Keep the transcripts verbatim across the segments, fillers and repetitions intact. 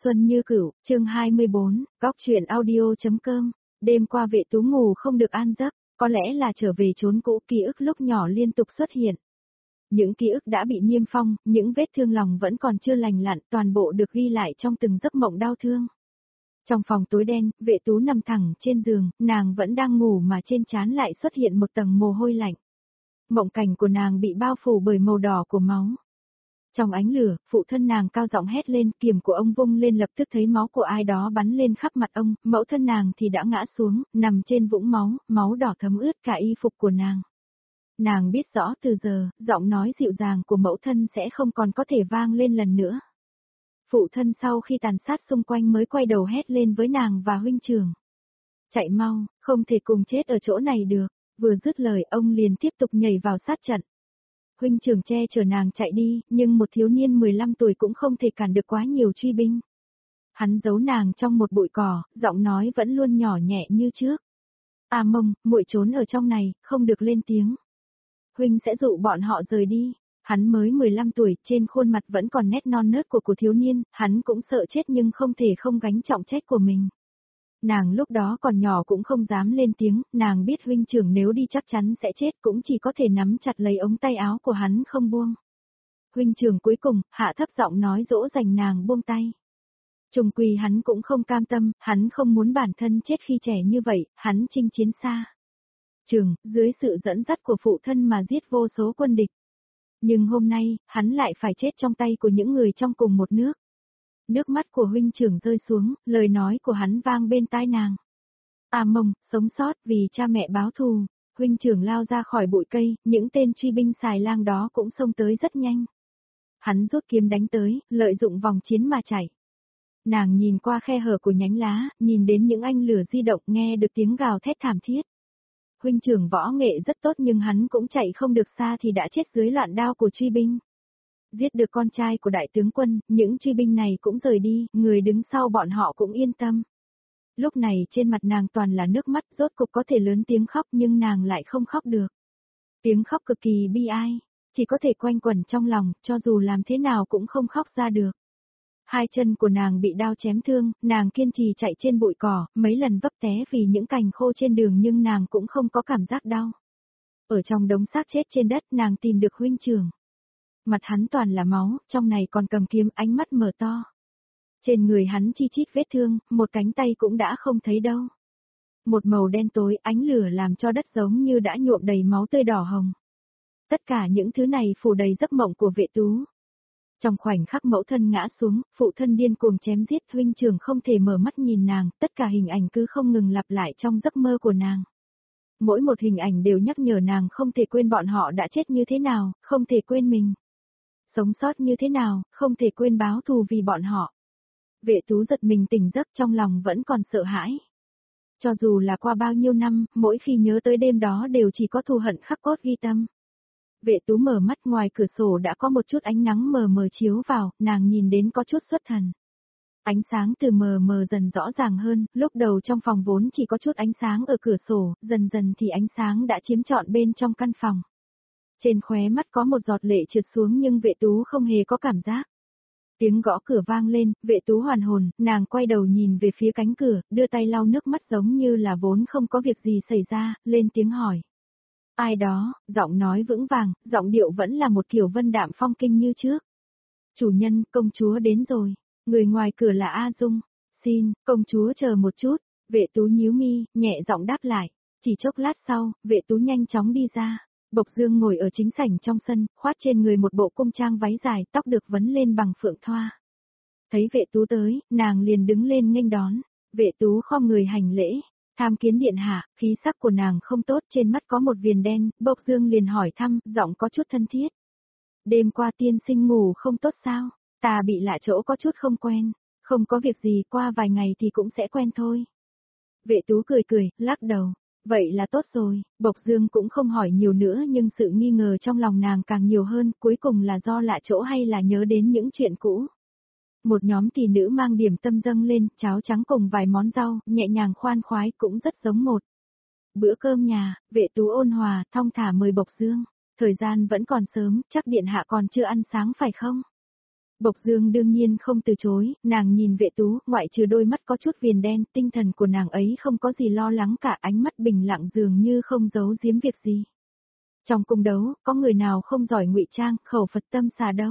xuân như cửu, chương hai mươi bốn, góc truyện audio.com. Đêm qua Vệ Tú ngủ không được an giấc, có lẽ là trở về chốn cũ, ký ức lúc nhỏ liên tục xuất hiện. Những ký ức đã bị niêm phong, những vết thương lòng vẫn còn chưa lành lặn, toàn bộ được ghi lại trong từng giấc mộng đau thương. Trong phòng tối đen, Vệ Tú nằm thẳng trên giường, nàng vẫn đang ngủ mà trên trán lại xuất hiện một tầng mồ hôi lạnh. Mộng cảnh của nàng bị bao phủ bởi màu đỏ của máu. Trong ánh lửa, phụ thân nàng cao giọng hét lên, kiếm của ông vung lên lập tức thấy máu của ai đó bắn lên khắp mặt ông, mẫu thân nàng thì đã ngã xuống, nằm trên vũng máu, máu đỏ thấm ướt cả y phục của nàng. Nàng biết rõ từ giờ, giọng nói dịu dàng của mẫu thân sẽ không còn có thể vang lên lần nữa. Phụ thân sau khi tàn sát xung quanh mới quay đầu hét lên với nàng và huynh trưởng. Chạy mau, không thể cùng chết ở chỗ này được, vừa dứt lời ông liền tiếp tục nhảy vào sát trận. Huynh trưởng che chở nàng chạy đi, nhưng một thiếu niên mười lăm tuổi cũng không thể cản được quá nhiều truy binh. Hắn giấu nàng trong một bụi cỏ, giọng nói vẫn luôn nhỏ nhẹ như trước. À Mông, muội trốn ở trong này, không được lên tiếng. Huynh sẽ dụ bọn họ rời đi. Hắn mới mười lăm tuổi, trên khuôn mặt vẫn còn nét non nớt của của thiếu niên, hắn cũng sợ chết nhưng không thể không gánh trọng trách của mình. Nàng lúc đó còn nhỏ cũng không dám lên tiếng, nàng biết huynh trưởng nếu đi chắc chắn sẽ chết, cũng chỉ có thể nắm chặt lấy ống tay áo của hắn không buông. Huynh trưởng cuối cùng, hạ thấp giọng nói dỗ dành nàng buông tay. Trùng quy hắn cũng không cam tâm, hắn không muốn bản thân chết khi trẻ như vậy, hắn chinh chiến xa trường, dưới sự dẫn dắt của phụ thân mà giết vô số quân địch. Nhưng hôm nay, hắn lại phải chết trong tay của những người trong cùng một nước. Nước mắt của huynh trưởng rơi xuống, lời nói của hắn vang bên tai nàng. À Mông, sống sót vì cha mẹ báo thù. Huynh trưởng lao ra khỏi bụi cây, những tên truy binh xài lang đó cũng xông tới rất nhanh. Hắn rút kiếm đánh tới, lợi dụng vòng chiến mà chạy. Nàng nhìn qua khe hở của nhánh lá, nhìn đến những ánh lửa di động, nghe được tiếng gào thét thảm thiết. Huynh trưởng võ nghệ rất tốt nhưng hắn cũng chạy không được xa thì đã chết dưới loạn đao của truy binh. Giết được con trai của đại tướng quân, những truy binh này cũng rời đi, người đứng sau bọn họ cũng yên tâm. Lúc này trên mặt nàng toàn là nước mắt, rốt cục có thể lớn tiếng khóc nhưng nàng lại không khóc được. Tiếng khóc cực kỳ bi ai, chỉ có thể quanh quẩn trong lòng, cho dù làm thế nào cũng không khóc ra được. Hai chân của nàng bị đao chém thương, nàng kiên trì chạy trên bụi cỏ, mấy lần vấp té vì những cành khô trên đường nhưng nàng cũng không có cảm giác đau. Ở trong đống xác chết trên đất nàng tìm được huynh trưởng. Mặt hắn toàn là máu, trong này còn cầm kiếm, ánh mắt mở to. Trên người hắn chi chít vết thương, một cánh tay cũng đã không thấy đâu. Một màu đen tối, ánh lửa làm cho đất giống như đã nhuộm đầy máu tươi đỏ hồng. Tất cả những thứ này phủ đầy giấc mộng của Vệ Tú. Trong khoảnh khắc mẫu thân ngã xuống, phụ thân điên cuồng chém giết, huynh trưởng không thể mở mắt nhìn nàng, tất cả hình ảnh cứ không ngừng lặp lại trong giấc mơ của nàng. Mỗi một hình ảnh đều nhắc nhở nàng không thể quên bọn họ đã chết như thế nào, không thể quên mình. Sống sót như thế nào, không thể quên báo thù vì bọn họ. Vệ Tú giật mình tỉnh giấc, trong lòng vẫn còn sợ hãi. Cho dù là qua bao nhiêu năm, mỗi khi nhớ tới đêm đó đều chỉ có thù hận khắc cốt ghi tâm. Vệ Tú mở mắt, ngoài cửa sổ đã có một chút ánh nắng mờ mờ chiếu vào, nàng nhìn đến có chút xuất thần. Ánh sáng từ mờ mờ dần rõ ràng hơn, lúc đầu trong phòng vốn chỉ có chút ánh sáng ở cửa sổ, dần dần thì ánh sáng đã chiếm trọn bên trong căn phòng. Trên khóe mắt có một giọt lệ trượt xuống nhưng Vệ Tú không hề có cảm giác. Tiếng gõ cửa vang lên, Vệ Tú hoàn hồn, nàng quay đầu nhìn về phía cánh cửa, đưa tay lau nước mắt giống như là vốn không có việc gì xảy ra, lên tiếng hỏi. Ai đó, giọng nói vững vàng, giọng điệu vẫn là một kiểu vân đạm phong kinh như trước. Chủ nhân, công chúa đến rồi. Người ngoài cửa là A Dung. Xin, công chúa chờ một chút. Vệ Tú nhíu mi, nhẹ giọng đáp lại. Chỉ chốc lát sau, Vệ Tú nhanh chóng đi ra. Bộc Dương ngồi ở chính sảnh trong sân, khoát trên người một bộ cung trang váy dài, tóc được vấn lên bằng phượng thoa. Thấy Vệ Tú tới, nàng liền đứng lên nghênh đón. Vệ Tú khom người hành lễ. Tham kiến điện hạ, khí sắc của nàng không tốt, trên mắt có một viền đen, Bộc Dương liền hỏi thăm, giọng có chút thân thiết. Đêm qua tiên sinh ngủ không tốt sao? Ta bị lạ chỗ có chút không quen, không có việc gì, qua vài ngày thì cũng sẽ quen thôi. Vệ Tú cười cười, lắc đầu. Vậy là tốt rồi, Bộc Dương cũng không hỏi nhiều nữa nhưng sự nghi ngờ trong lòng nàng càng nhiều hơn, cuối cùng là do lạ chỗ hay là nhớ đến những chuyện cũ. Một nhóm tỷ nữ mang điểm tâm dâng lên, cháo trắng cùng vài món rau, nhẹ nhàng khoan khoái cũng rất giống một. Bữa cơm nhà, Vệ Tú ôn hòa, thong thả mời Bộc Dương. Thời gian vẫn còn sớm, chắc điện hạ còn chưa ăn sáng phải không? Bộc Dương đương nhiên không từ chối, nàng nhìn Vệ Tú, ngoại trừ đôi mắt có chút viền đen, tinh thần của nàng ấy không có gì lo lắng cả, ánh mắt bình lặng dường như không giấu giếm việc gì. Trong cung đấu, có người nào không giỏi ngụy trang, khẩu Phật tâm xà đâu.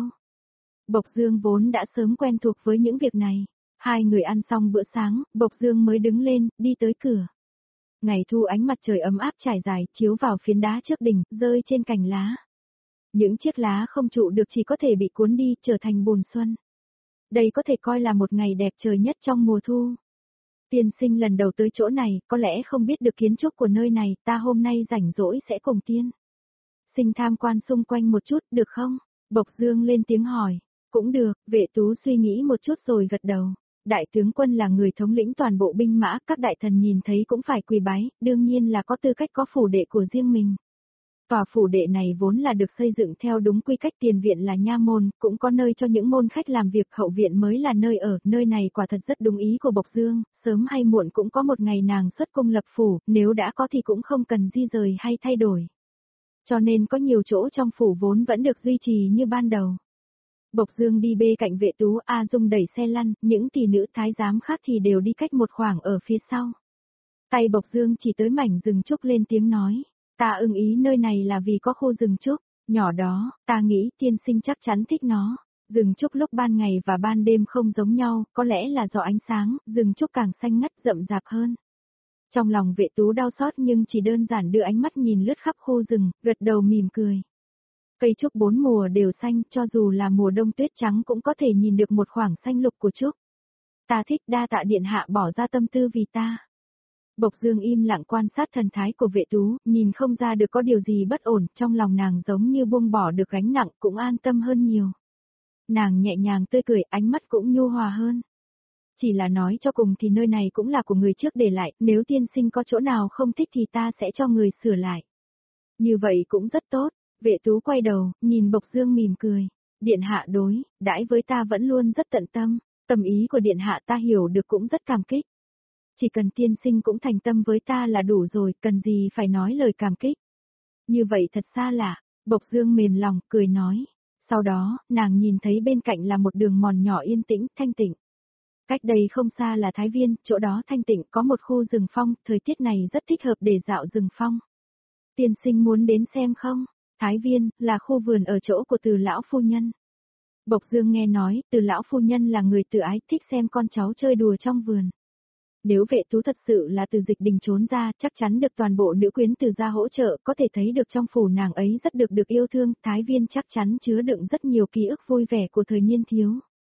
Bộc Dương vốn đã sớm quen thuộc với những việc này. Hai người ăn xong bữa sáng, Bộc Dương mới đứng lên, đi tới cửa. Ngày thu ánh mặt trời ấm áp trải dài, chiếu vào phiến đá trước đỉnh, rơi trên cành lá. Những chiếc lá không trụ được chỉ có thể bị cuốn đi, trở thành bùn xuân. Đây có thể coi là một ngày đẹp trời nhất trong mùa thu. Tiên sinh lần đầu tới chỗ này, có lẽ không biết được kiến trúc của nơi này, ta hôm nay rảnh rỗi sẽ cùng tiên sinh tham quan xung quanh một chút, được không? Bộc Dương lên tiếng hỏi. Cũng được, Vệ Tú suy nghĩ một chút rồi gật đầu. Đại tướng quân là người thống lĩnh toàn bộ binh mã, các đại thần nhìn thấy cũng phải quỳ bái, đương nhiên là có tư cách có phủ đệ của riêng mình. Tòa phủ đệ này vốn là được xây dựng theo đúng quy cách, tiền viện là nha môn, cũng có nơi cho những môn khách làm việc, hậu viện mới là nơi ở, nơi này quả thật rất đúng ý của Bộc Dương, sớm hay muộn cũng có một ngày nàng xuất cung lập phủ, nếu đã có thì cũng không cần di rời hay thay đổi. Cho nên có nhiều chỗ trong phủ vốn vẫn được duy trì như ban đầu. Bộc Dương đi bê cạnh Vệ Tú, A Dung đẩy xe lăn, những tỷ nữ thái giám khác thì đều đi cách một khoảng ở phía sau. Tay Bộc Dương chỉ tới mảnh rừng trúc lên tiếng nói, ta ưng ý nơi này là vì có khu rừng trúc, nhỏ đó, ta nghĩ tiên sinh chắc chắn thích nó. Rừng trúc lúc ban ngày và ban đêm không giống nhau, có lẽ là do ánh sáng, rừng trúc càng xanh ngắt rậm rạp hơn. Trong lòng Vệ Tú đau xót nhưng chỉ đơn giản đưa ánh mắt nhìn lướt khắp khu rừng, gật đầu mỉm cười. Cây trúc bốn mùa đều xanh, cho dù là mùa đông tuyết trắng cũng có thể nhìn được một khoảng xanh lục của trúc. Ta thích, đa tạ điện hạ bỏ ra tâm tư vì ta. Bộc Dương im lặng quan sát thần thái của Vệ Tú, nhìn không ra được có điều gì bất ổn, trong lòng nàng giống như buông bỏ được gánh nặng, cũng an tâm hơn nhiều. Nàng nhẹ nhàng tươi cười, ánh mắt cũng nhu hòa hơn. Chỉ là nói cho cùng thì nơi này cũng là của người trước để lại, nếu tiên sinh có chỗ nào không thích thì ta sẽ cho người sửa lại. Như vậy cũng rất tốt. Vệ Tú quay đầu, nhìn Bộc Dương mỉm cười. Điện hạ đối, đãi với ta vẫn luôn rất tận tâm, tâm ý của điện hạ ta hiểu được cũng rất cảm kích. Chỉ cần tiên sinh cũng thành tâm với ta là đủ rồi, cần gì phải nói lời cảm kích. Như vậy thật xa lạ, Bộc Dương mềm lòng, cười nói. Sau đó, nàng nhìn thấy bên cạnh là một đường mòn nhỏ yên tĩnh, thanh tịnh. Cách đây không xa là Thái Viên, chỗ đó thanh tịnh có một khu rừng phong, thời tiết này rất thích hợp để dạo rừng phong. Tiên sinh muốn đến xem không? Thái Viên, là khu vườn ở chỗ của Từ lão phu nhân. Bộc Dương nghe nói, Từ lão phu nhân là người tự ái, thích xem con cháu chơi đùa trong vườn. Nếu Vệ Tú thật sự là từ dịch đình trốn ra, chắc chắn được toàn bộ nữ quyến Từ gia hỗ trợ, có thể thấy được trong phủ nàng ấy rất được được yêu thương, Thái Viên chắc chắn chứa đựng rất nhiều ký ức vui vẻ của thời niên thiếu.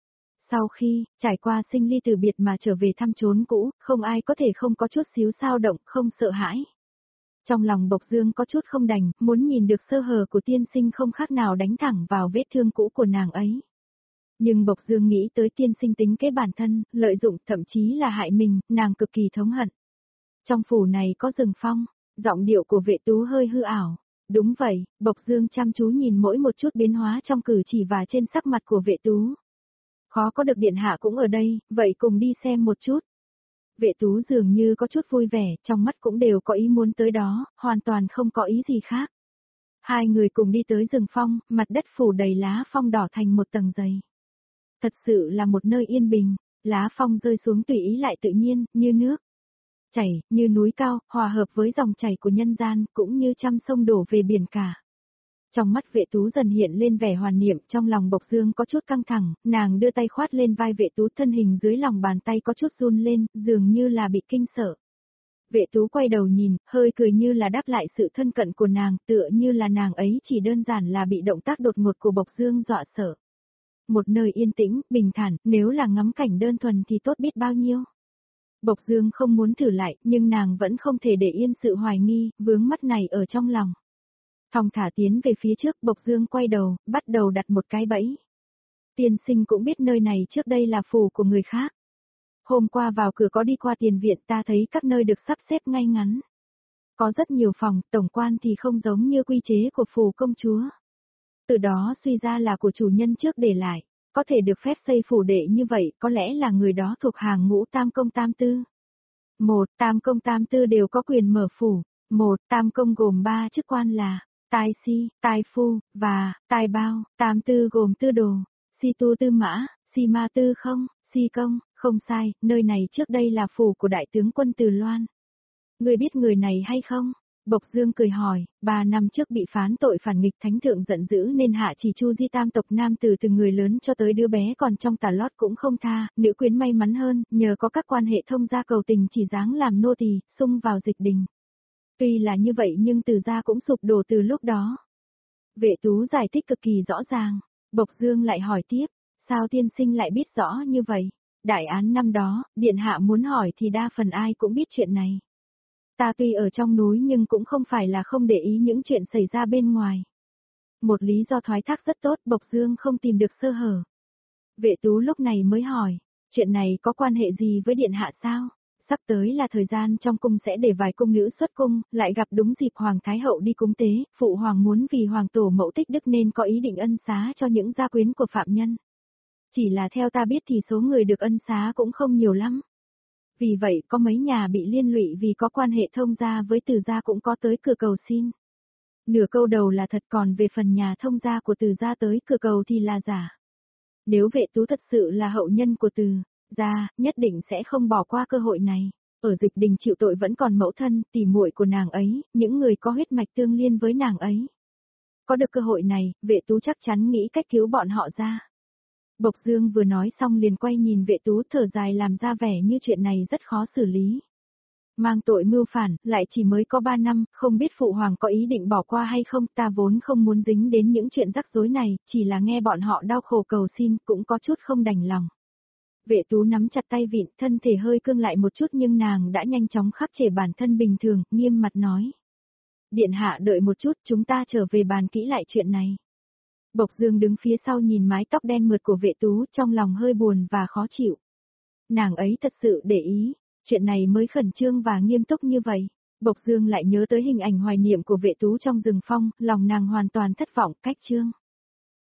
Sau khi, trải qua sinh ly từ biệt mà trở về thăm chốn cũ, không ai có thể không có chút xíu xao động, không sợ hãi. Trong lòng Bộc Dương có chút không đành, muốn nhìn được sơ hở của tiên sinh không khác nào đánh thẳng vào vết thương cũ của nàng ấy. Nhưng Bộc Dương nghĩ tới tiên sinh tính kế bản thân, lợi dụng, thậm chí là hại mình, nàng cực kỳ thống hận. Trong phủ này có rừng phong, giọng điệu của Vệ Tú hơi hư ảo. Đúng vậy, Bộc Dương chăm chú nhìn mỗi một chút biến hóa trong cử chỉ và trên sắc mặt của Vệ Tú. Khó có được điện hạ cũng ở đây, vậy cùng đi xem một chút. Vệ Tú dường như có chút vui vẻ, trong mắt cũng đều có ý muốn tới đó, hoàn toàn không có ý gì khác. Hai người cùng đi tới rừng phong, mặt đất phủ đầy lá phong đỏ thành một tầng dày. Thật sự là một nơi yên bình, lá phong rơi xuống tùy ý lại tự nhiên, như nước chảy, như núi cao, hòa hợp với dòng chảy của nhân gian, cũng như trăm sông đổ về biển cả. Trong mắt Vệ Tú dần hiện lên vẻ hoàn niệm, trong lòng Bộc Dương có chút căng thẳng, nàng đưa tay khoát lên vai Vệ Tú, thân hình dưới lòng bàn tay có chút run lên, dường như là bị kinh sợ. Vệ Tú quay đầu nhìn, hơi cười như là đáp lại sự thân cận của nàng, tựa như là nàng ấy chỉ đơn giản là bị động tác đột ngột của Bộc Dương dọa sợ. Một nơi yên tĩnh, bình thản, nếu là ngắm cảnh đơn thuần thì tốt biết bao nhiêu. Bộc Dương không muốn thử lại, nhưng nàng vẫn không thể để yên sự hoài nghi, vướng mắt này ở trong lòng. Thong thả tiến về phía trước, Bộc Dương quay đầu, bắt đầu đặt một cái bẫy. Tiên sinh cũng biết nơi này trước đây là phủ của người khác. Hôm qua vào cửa có đi qua tiền viện, ta thấy các nơi được sắp xếp ngay ngắn. Có rất nhiều phòng, tổng quan thì không giống như quy chế của phủ công chúa. Từ đó suy ra là của chủ nhân trước để lại, có thể được phép xây phủ đệ như vậy, có lẽ là người đó thuộc hàng ngũ tam công tam tư. Một, tam công tam tư đều có quyền mở phủ. Một, tam công gồm ba chức quan là tài si, tài phu, và tài bao, tam tư gồm tư đồ. Si tu tư mã, si ma tư không, si công, không sai, nơi này trước đây là phủ của đại tướng quân Từ Loan. Người biết người này hay không? Bộc Dương cười hỏi, ba năm trước bị phán tội phản nghịch, thánh thượng giận dữ nên hạ chỉ Chu Di tam tộc nam từ từ người lớn cho tới đứa bé còn trong tà lót cũng không tha, nữ quyến may mắn hơn, nhờ có các quan hệ thông gia cầu tình chỉ dáng làm nô tỳ, xung vào dịch đình. Tuy là như vậy nhưng Từ gia cũng sụp đổ từ lúc đó. Vệ Tú giải thích cực kỳ rõ ràng, Bộc Dương lại hỏi tiếp, sao tiên sinh lại biết rõ như vậy? Đại án năm đó, điện hạ muốn hỏi thì đa phần ai cũng biết chuyện này. Ta tuy ở trong núi nhưng cũng không phải là không để ý những chuyện xảy ra bên ngoài. Một lý do thoái thác rất tốt, Bộc Dương không tìm được sơ hở. Vệ Tú lúc này mới hỏi, chuyện này có quan hệ gì với điện hạ sao? Sắp tới là thời gian trong cung sẽ để vài cung nữ xuất cung, lại gặp đúng dịp Hoàng Thái Hậu đi cúng tế, Phụ Hoàng muốn vì Hoàng Tổ mẫu tích đức nên có ý định ân xá cho những gia quyến của phạm nhân. Chỉ là theo ta biết thì số người được ân xá cũng không nhiều lắm. Vì vậy có mấy nhà bị liên lụy vì có quan hệ thông gia với Từ gia cũng có tới cửa cầu xin. Nửa câu đầu là thật, còn về phần nhà thông gia của Từ gia tới cửa cầu thì là giả. Nếu Vệ Tú thật sự là hậu nhân của Từ gia, nhất định sẽ không bỏ qua cơ hội này. Ở dịch đình chịu tội vẫn còn mẫu thân, tỉ muội của nàng ấy, những người có huyết mạch tương liên với nàng ấy. Có được cơ hội này, Vệ Tú chắc chắn nghĩ cách cứu bọn họ ra. Bộc Dương vừa nói xong liền quay nhìn Vệ Tú thở dài làm ra vẻ như chuyện này rất khó xử lý. Mang tội mưu phản, lại chỉ mới có ba năm, không biết Phụ Hoàng có ý định bỏ qua hay không, ta vốn không muốn dính đến những chuyện rắc rối này, chỉ là nghe bọn họ đau khổ cầu xin cũng có chút không đành lòng. Vệ Tú nắm chặt tay vịn, thân thể hơi cương lại một chút nhưng nàng đã nhanh chóng khắc chế bản thân bình thường, nghiêm mặt nói. Điện hạ đợi một chút, chúng ta trở về bàn kỹ lại chuyện này. Bộc Dương đứng phía sau nhìn mái tóc đen mượt của Vệ Tú, trong lòng hơi buồn và khó chịu. Nàng ấy thật sự để ý, chuyện này mới khẩn trương và nghiêm túc như vậy. Bộc Dương lại nhớ tới hình ảnh hoài niệm của Vệ Tú trong rừng phong, lòng nàng hoàn toàn thất vọng, cách trương.